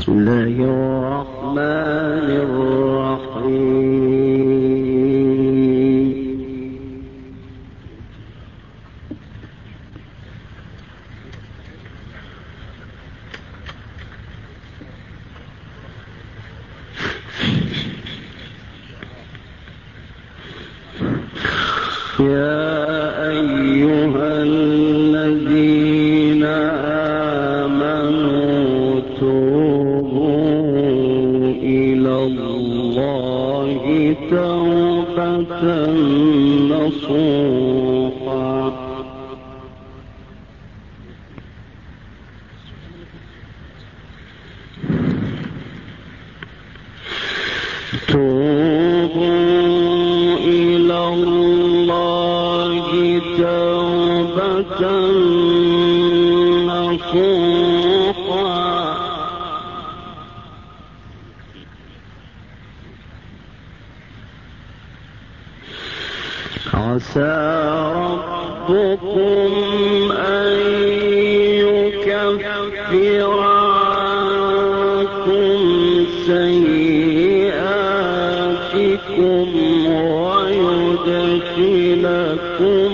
بسم الله الرحمن الرحيم. يا أيها الذين آمنوا توبوا إلى الله توبة نصوحا عسى ربكم أن يكفر عنكم سيئاتكم ويدخلكم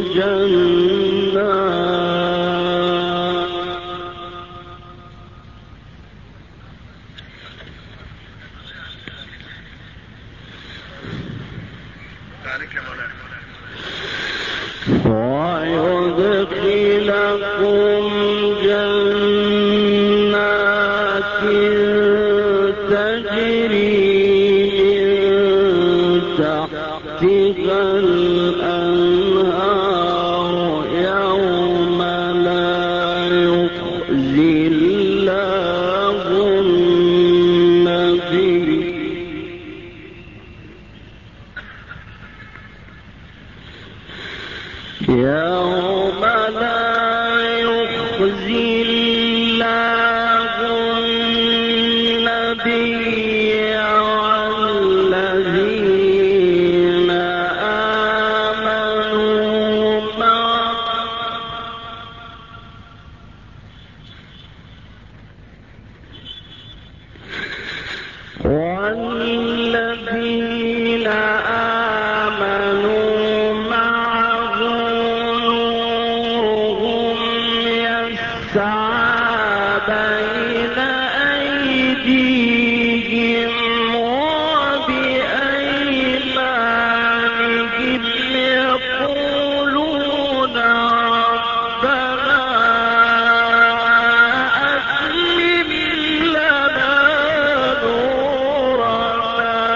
جنات تجري من تحتها الأنهار يوم لا يخزي الله النبي يوم لا يخزي الله النبي والذين آمنوا معه نورهم يسعى بين أيديهم وبأيمانهم يقولون ربنا أتمم لنا نورنا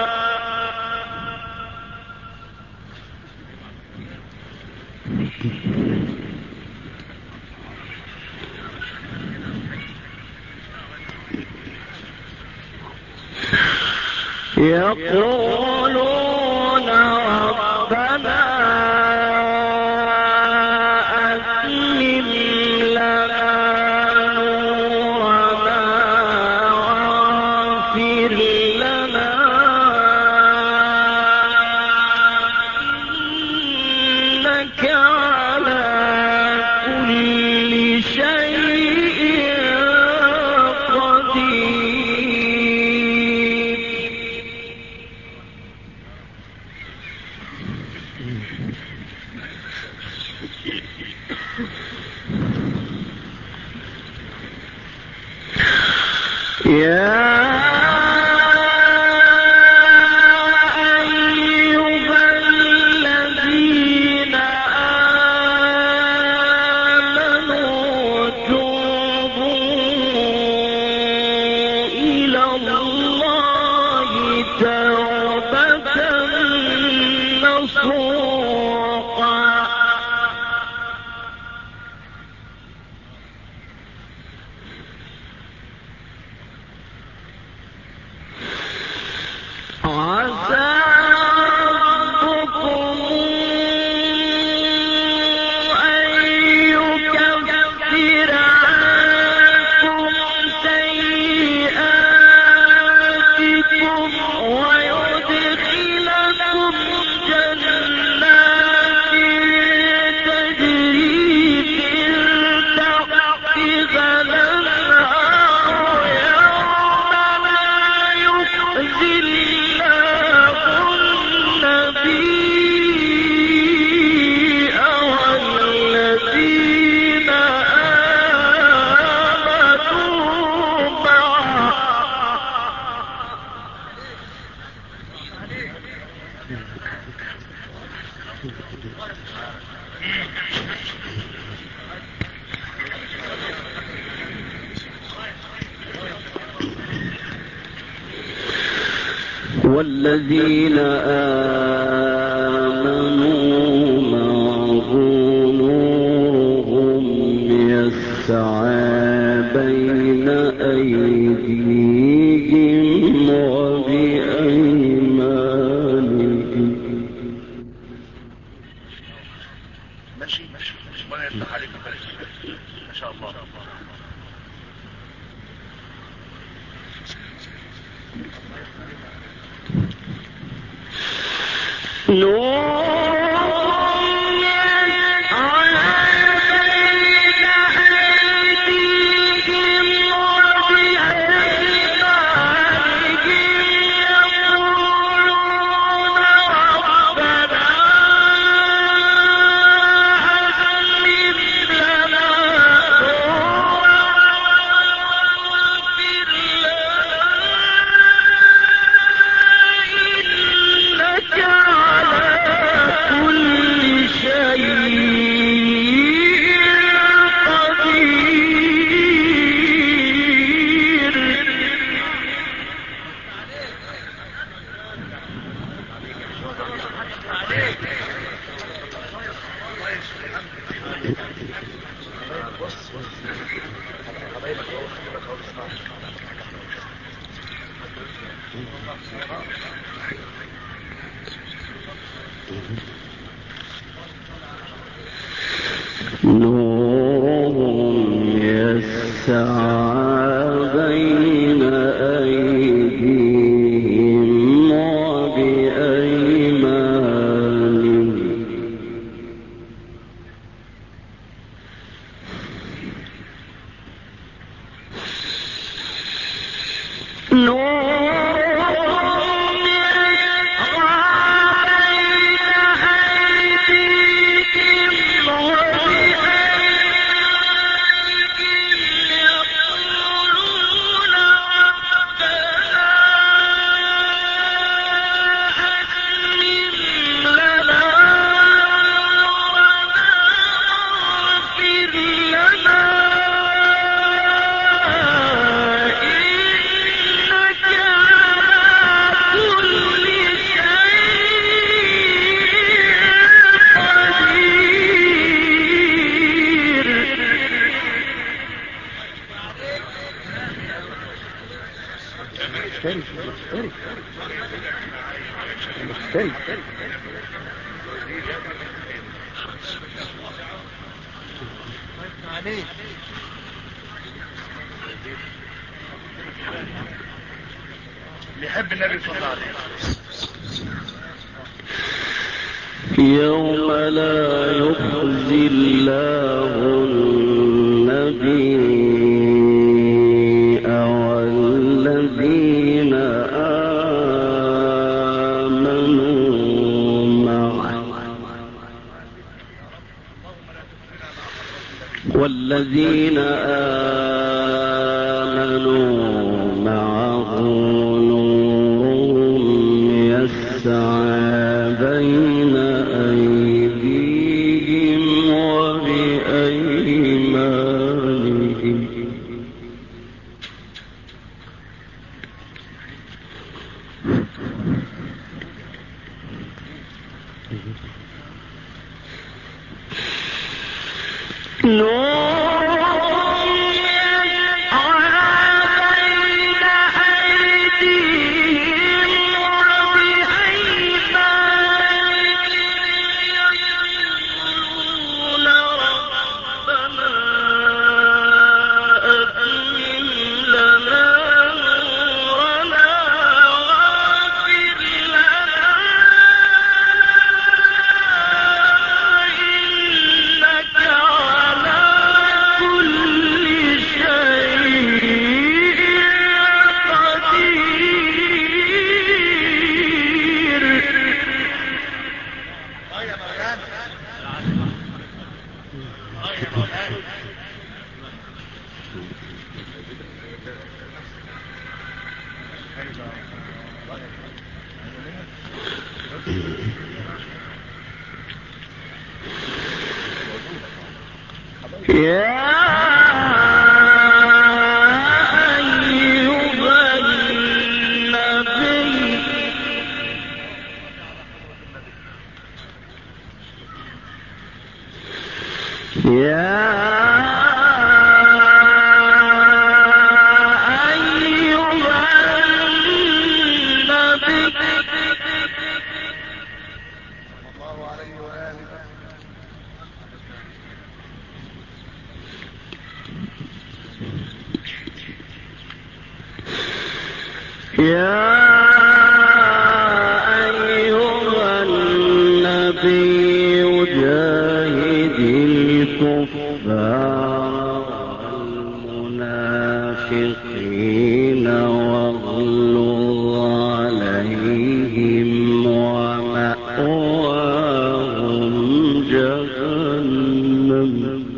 يقولون ربنا أتمم لنا نورنا واغفر لنا إنك على كل شيء قدير. يا أيها الذين آمنوا توبوا إلى الله توبة نصوحا والذين آمنوا معه نورهم يسعى بين أيديهم وبأيمانهم. ماشي ربنا يفتح عليك ما شاء الله. نورهم يسعى بين أيديهم وبأيمانهم. يحب النبي صلى الله عليه وسلم. يوم لا يخزي الله النبي والذين آمنوا معه نورهم يسعى بين أيديهم وبأيمانهم. يا أيها النبي جاهد الكفار والمنافقين واغلظ عليهم ومأواهم جهنم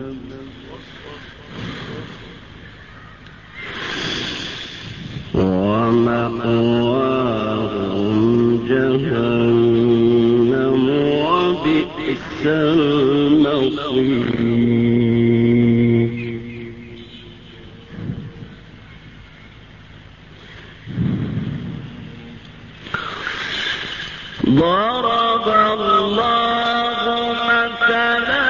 وبئس المصير. ضرب الله مثلا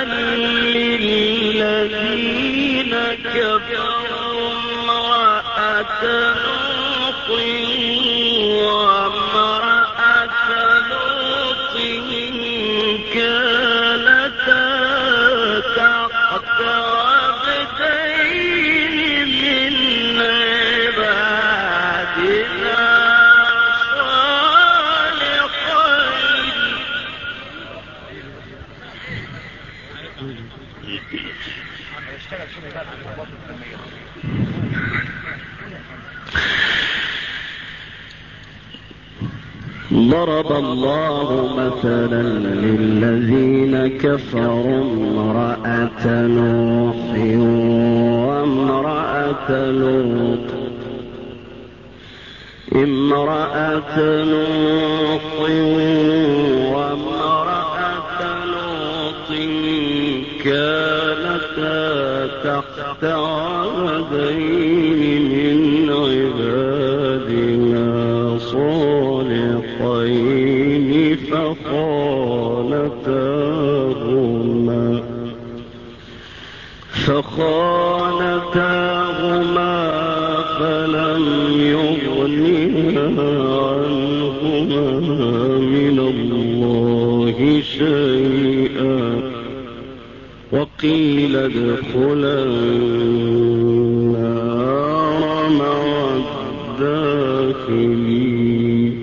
للذين كفروا امرأة لوط وامرأة لوط كانتا تحت عبدين من عبادنا ضرب الله مثلا للذين كفروا امرأة نوح وامرأة لوط كانتا تحت عبدين من عبادنا صالحين فخانتاهما فلم يغنيا عنهما من الله شيئا وقيل ادخلا النار مع الداخلين.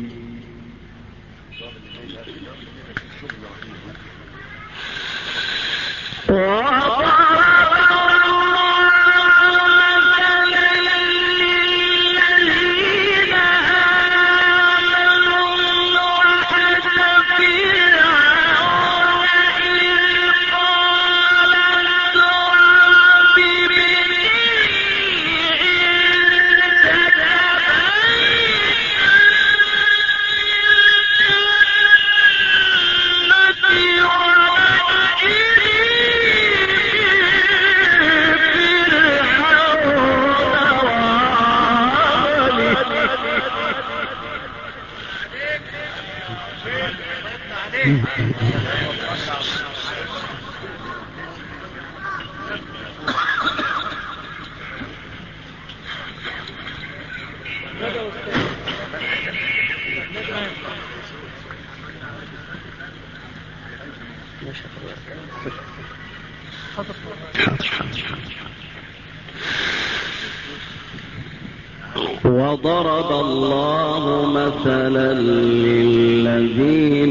وضرب الله مثلا للذين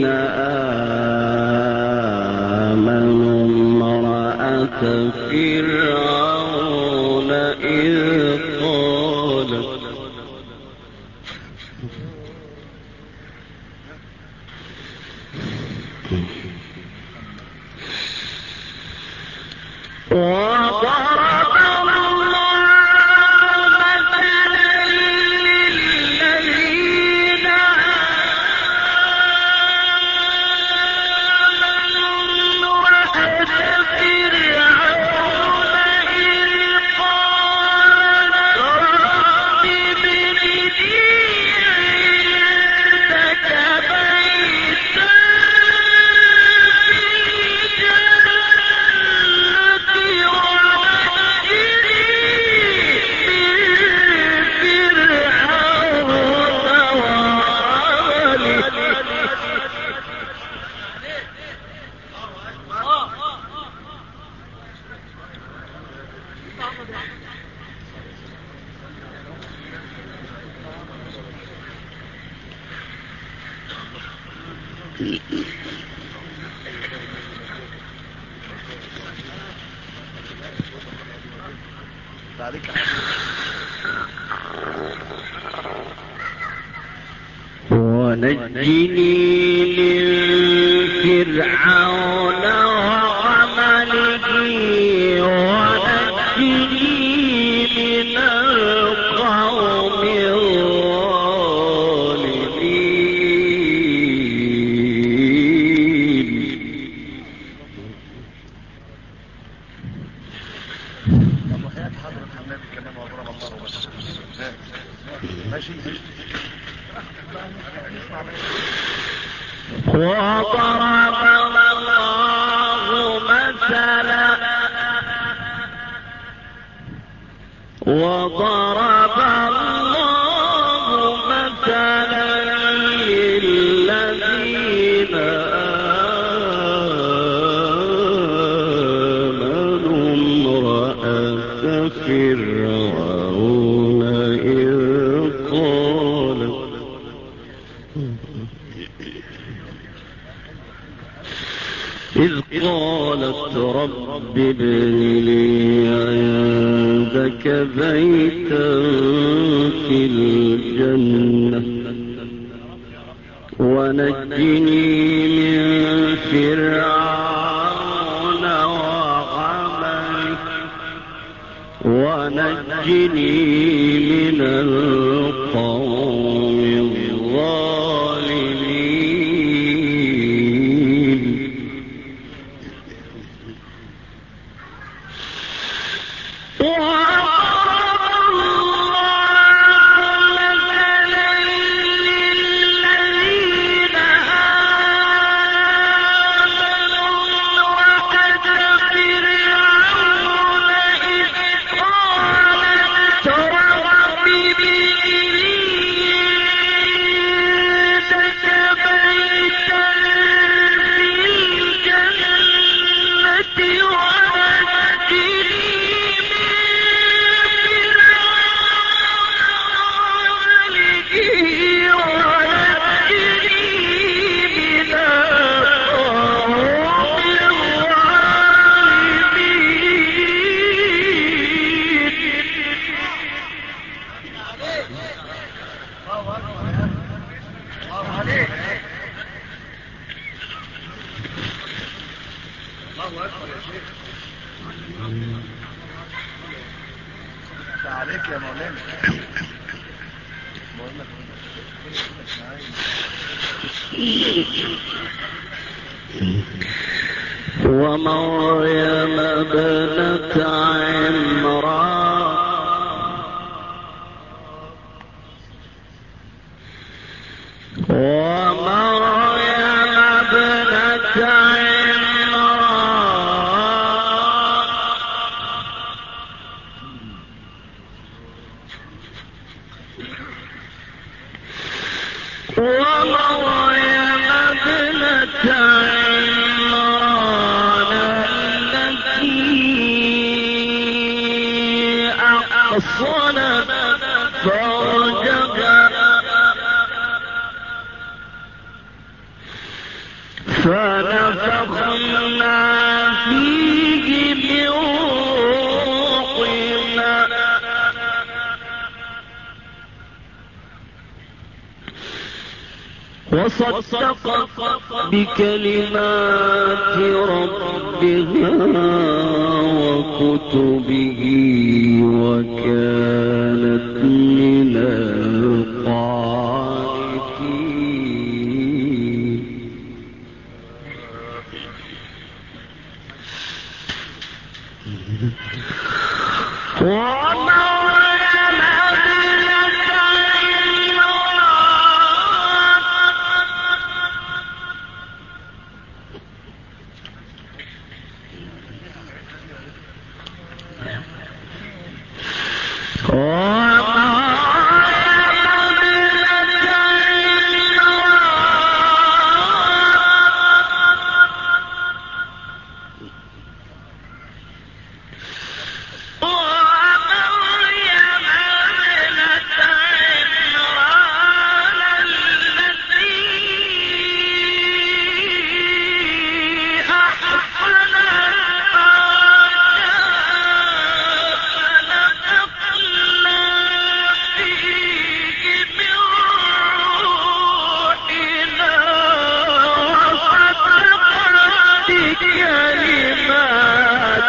آمنوا امرأة فرعون إذ قالت ونجني من فرعون وعمله ونجني من القوم الظالمين. وضرب الله مثلا للذين آمنوا امرأة فرعون إذ قالت رب ابن لي عندك بيتا في الجنة ونجني من فرعون وعمله ونجني من القوم الظالمين. عليك يا مولانا. ومريم ابنة عمران أحصنت فرجها فنفخنا فيه من روحنا وصدقت بكلمات ربها وكتبه وكانت من القانتين.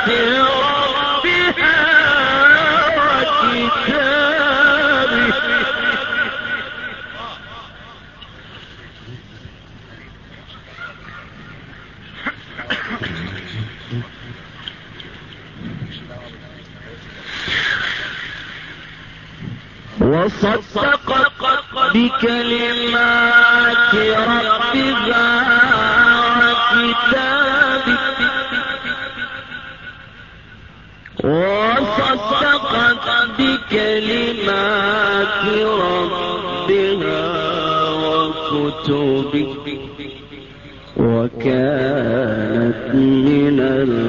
ربها وكتابه وصدقت بكلمات ربها وكتابه وصدقت بكلمات ربها وكتبه وكانت من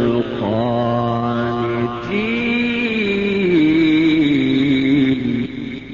القانتين.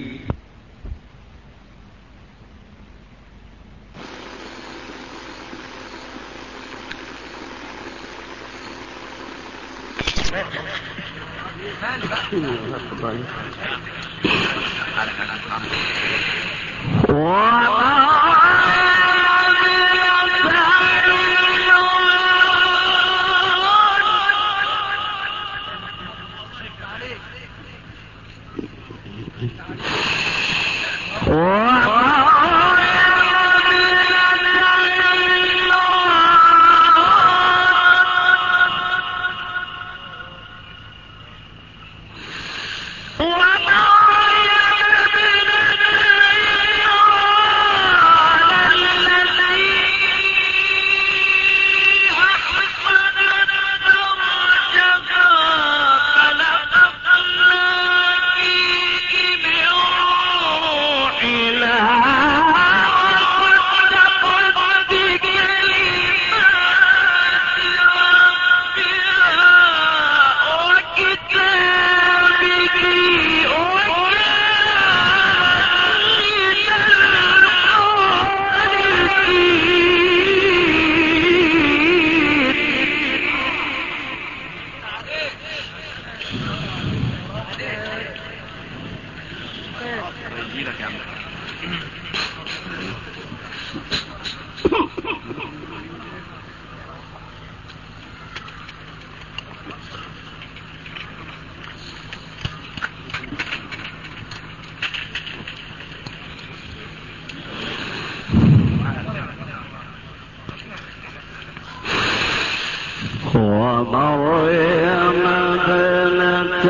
ومريم ابنة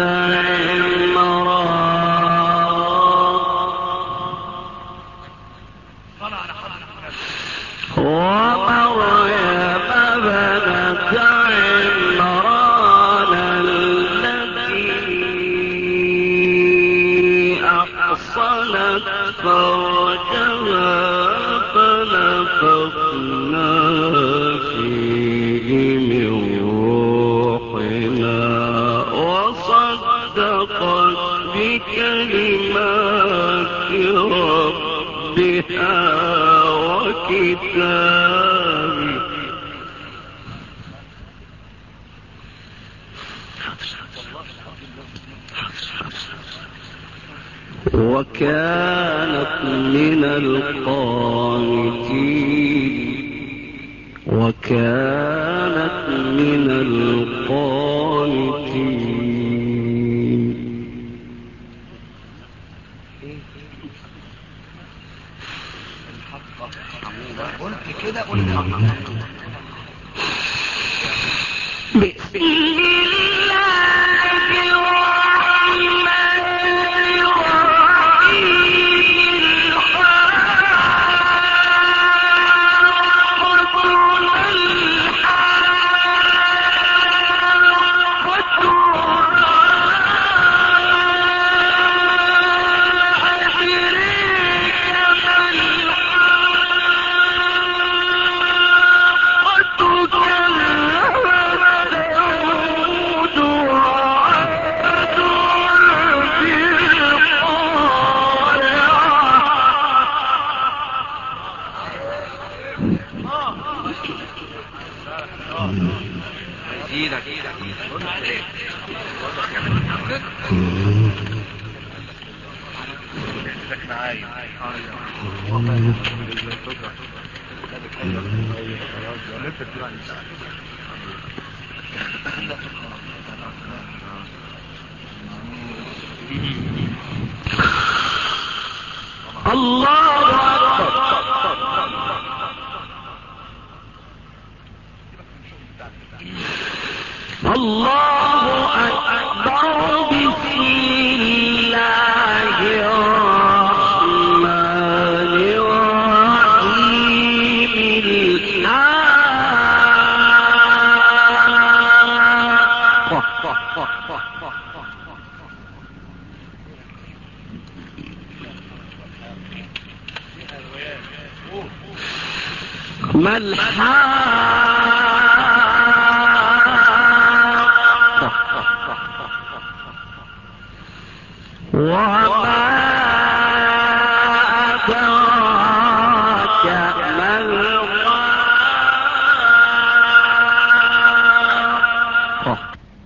عمران التي أحصنت فرجها فنفخنا فيه من روحنا وصدقت بكلمات ربها وكتابه وكانت من القانتين. قلت كده قلت بسم الله الله أكبر. الله أكبر. بسم الله الرحمن الرحيم. ما الحق وما أدراك ما الحق.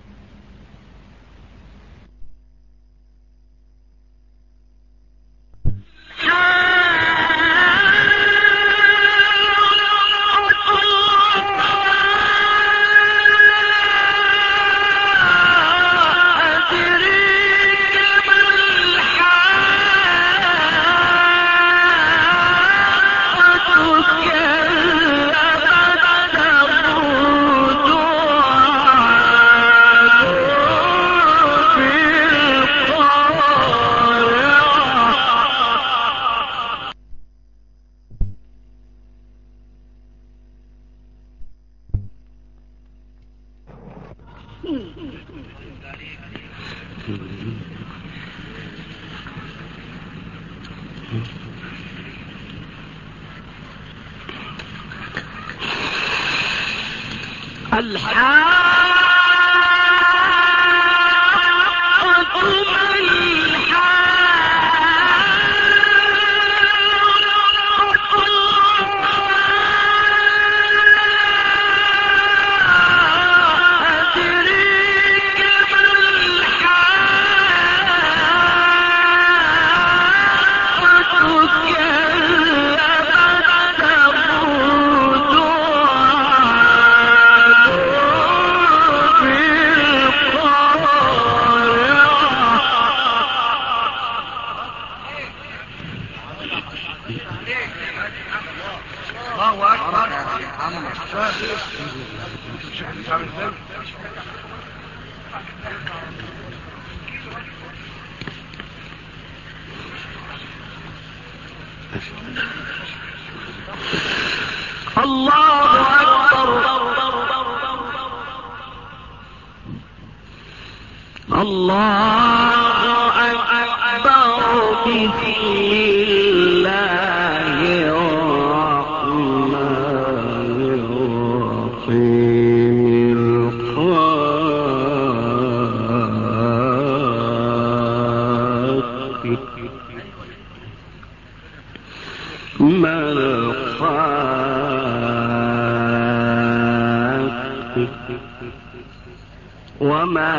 وما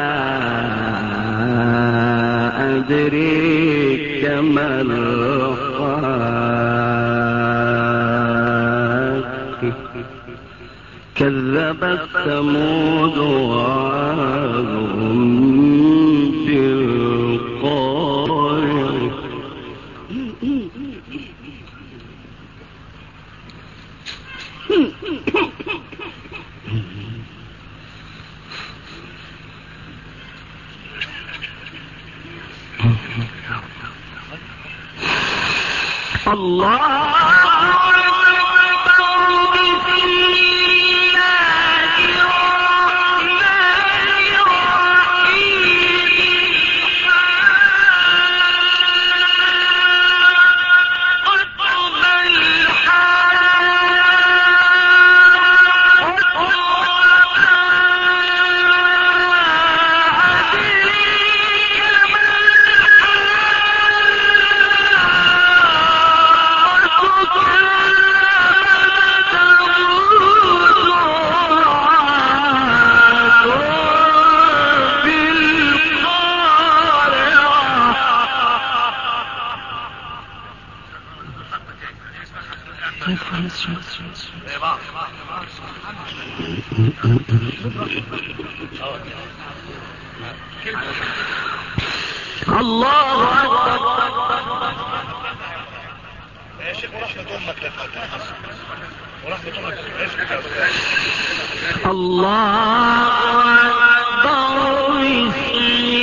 أدريك ما الخاك. كذبت ثمود وعاد بالقارعة. الله الله أكبر. يا شيخ ورحمة أمك ورحمة أمك الله أكبر. بسم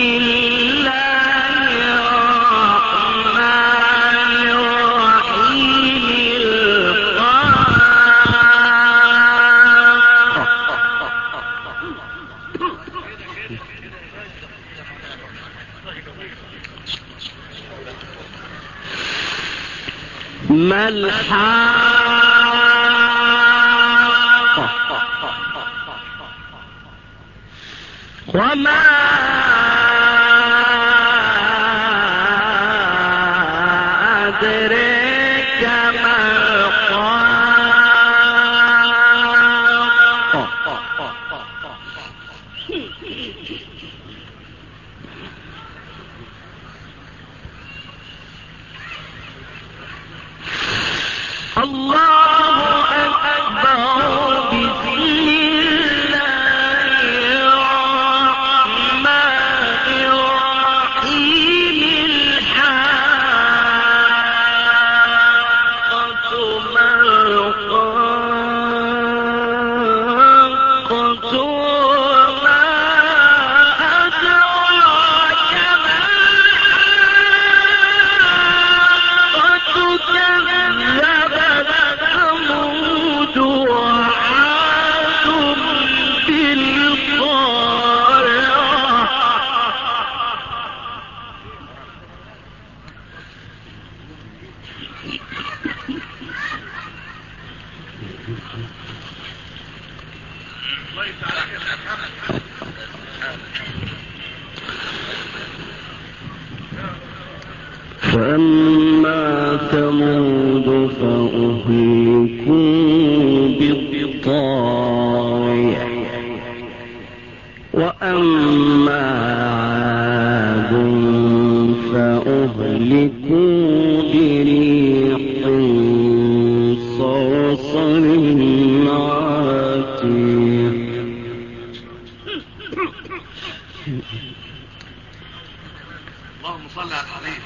الله الرحمن الرحيم. ما الحاقة وما أدريك ما الحاقة. الله أكبر. بسم الله الرحمن الرحيم. الحاقة ما الحاقة وما أدراك ما الحاقة. كذبت ثمود وعاد بالقارعة. فأما ثمود فأهلكوا بالطاغية وأما عاد فأهلكوا بريح صرصر عاتية. اللهم صل على الحبيب.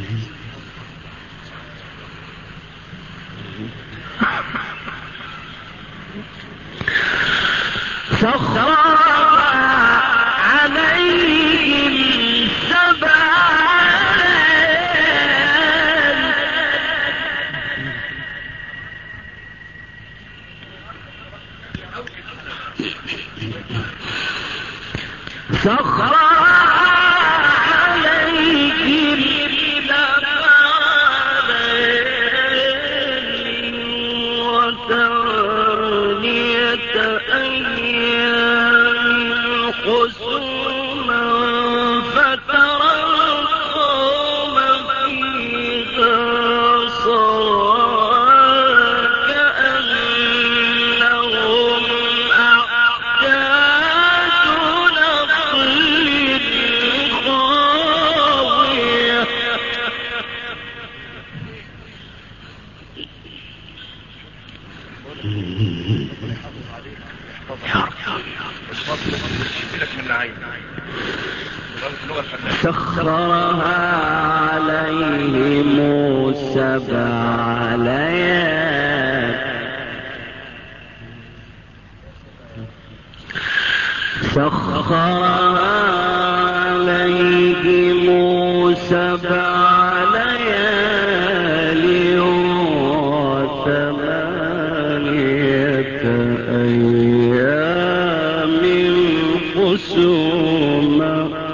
سخرها عليهم 7 ليال. سخرها عليهم 7 ليال وثمانية أيام حسوما فترى القوم فيها صرعى كأنهم أعجاز نخل خاوية. سخرها عليهم 7 ليال. سخرها عليهم 7 ليال و8 أيام حسوما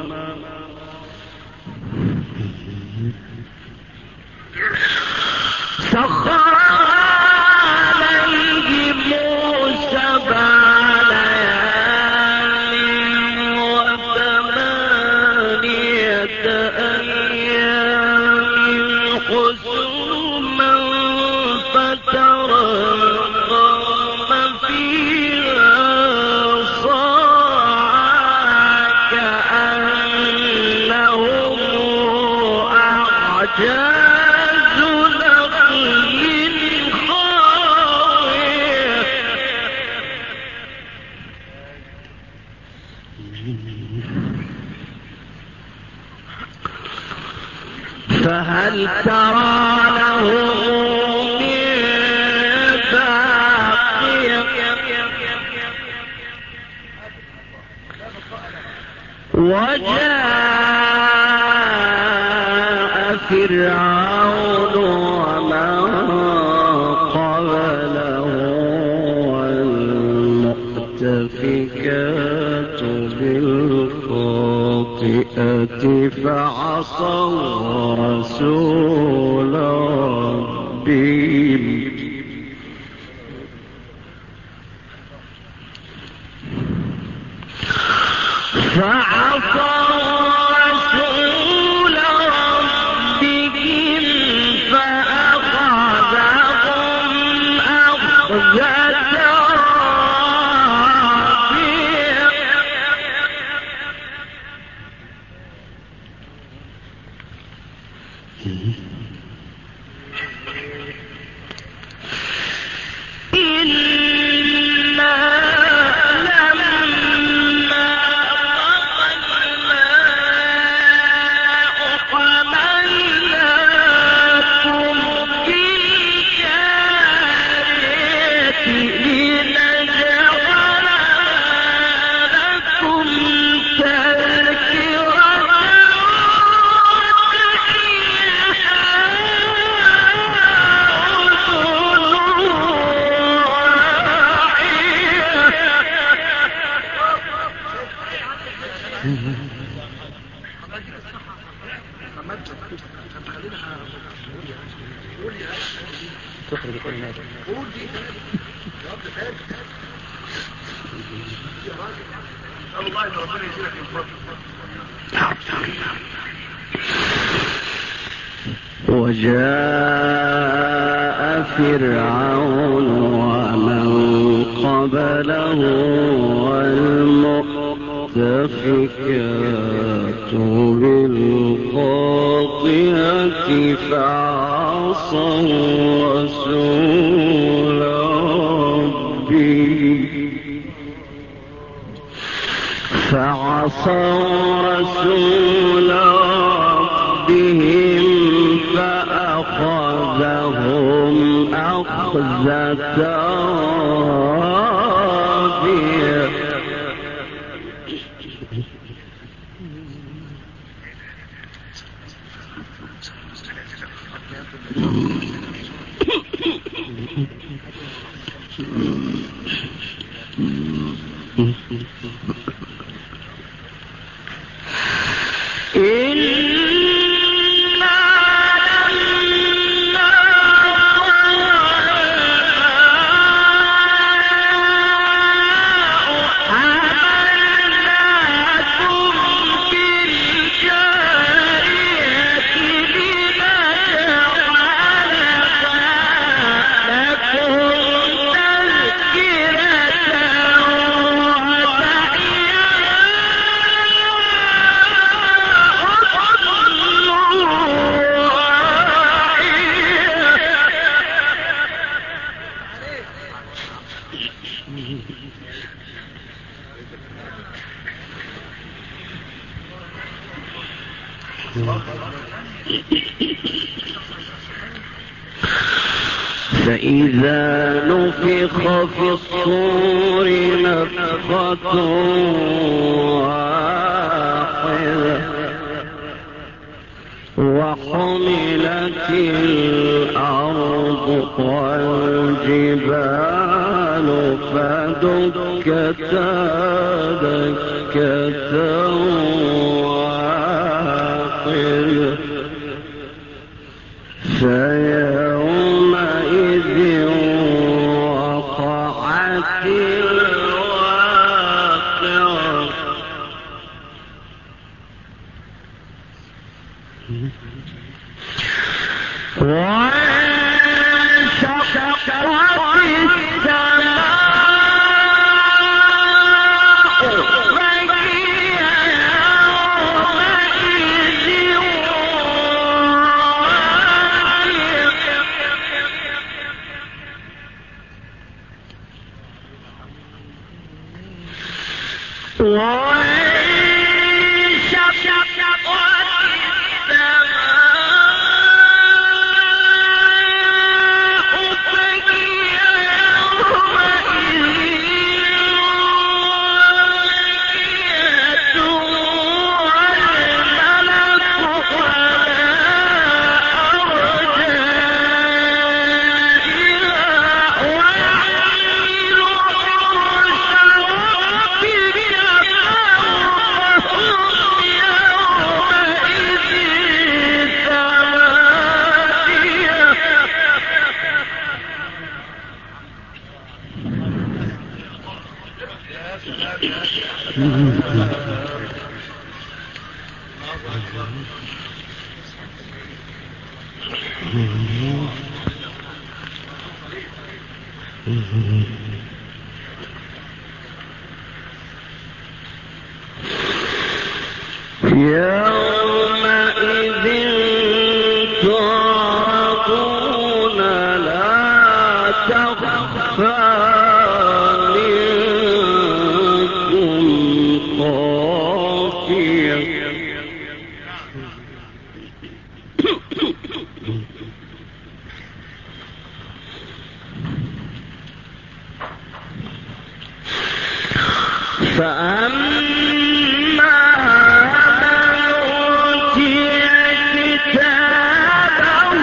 سخرها عليهم 7 ليال و8 أيام حسوما فترى القوم فيها صرعى كأنهم أعجاز نخل خاوية. ترى له من باقية وجاء فرعون ومن قبله والمؤتفكات بالخاطئة فعصوا رسول ربهم فأخذهم أخذة وجاء فرعون ومن قبله والمؤتفكات بالخاطئة فعصوا رسول ربهم فأخذهم أخذة رابية فإذا نفخ في الصور نفخة واحدة وحملت الأرض والجبال فدكتا دكة واحدة فيومئذ وقعت الواقعة وانشقت السماء وانشقت السماء يومئذ تعرضون لا تخفى منكم خافية فأما من أوتي كتابه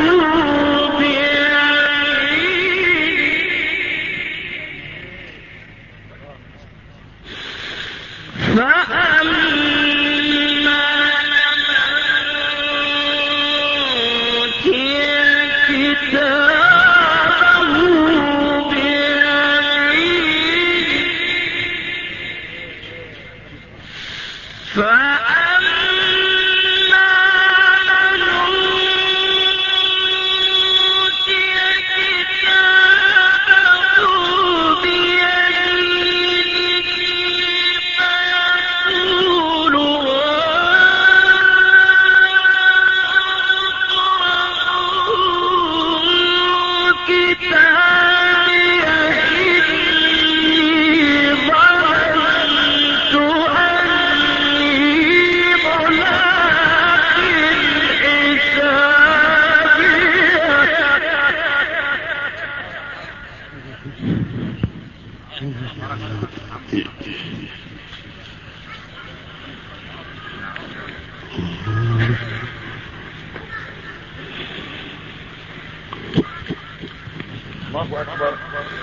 الله أكبر.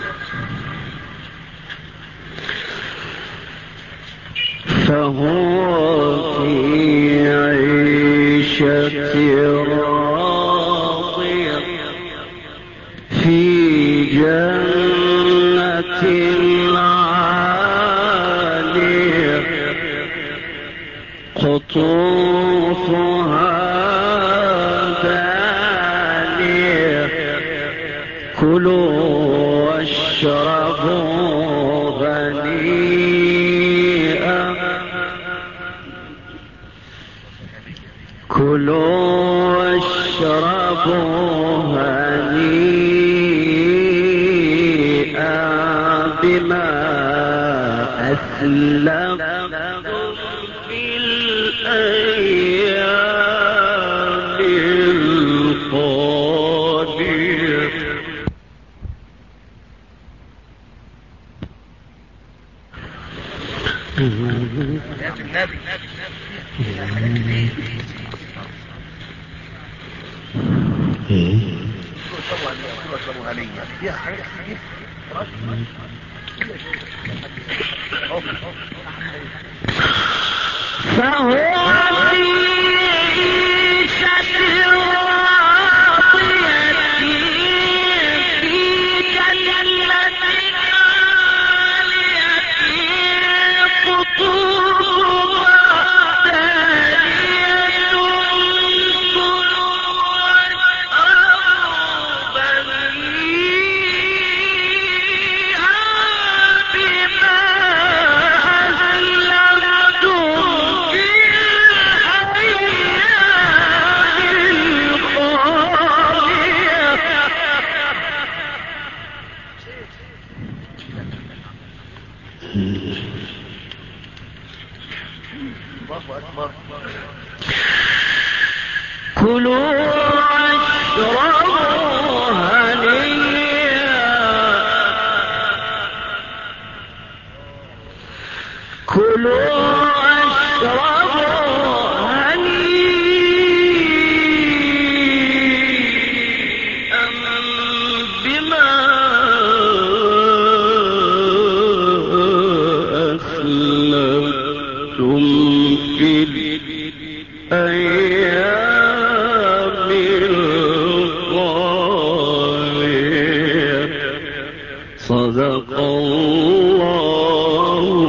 فهو في عيشة راضية في جنة عالية قطوفها دانية كلوا واشربوا هنيئا كلوا واشربوا هنيئا بما أسلفتم في الأيام الخالية. يا النبي فيها حاجات كتير. فهو في عيشة راضية في جنة عالية قطوفها دانية كلوا واشربوا هنيئا بما أسلفتم في الله أكبر. كلوا واشربوا هنيئا كلوا واشربوا هنيئا بما أسلفتم في الأيام الخالية. صدق الله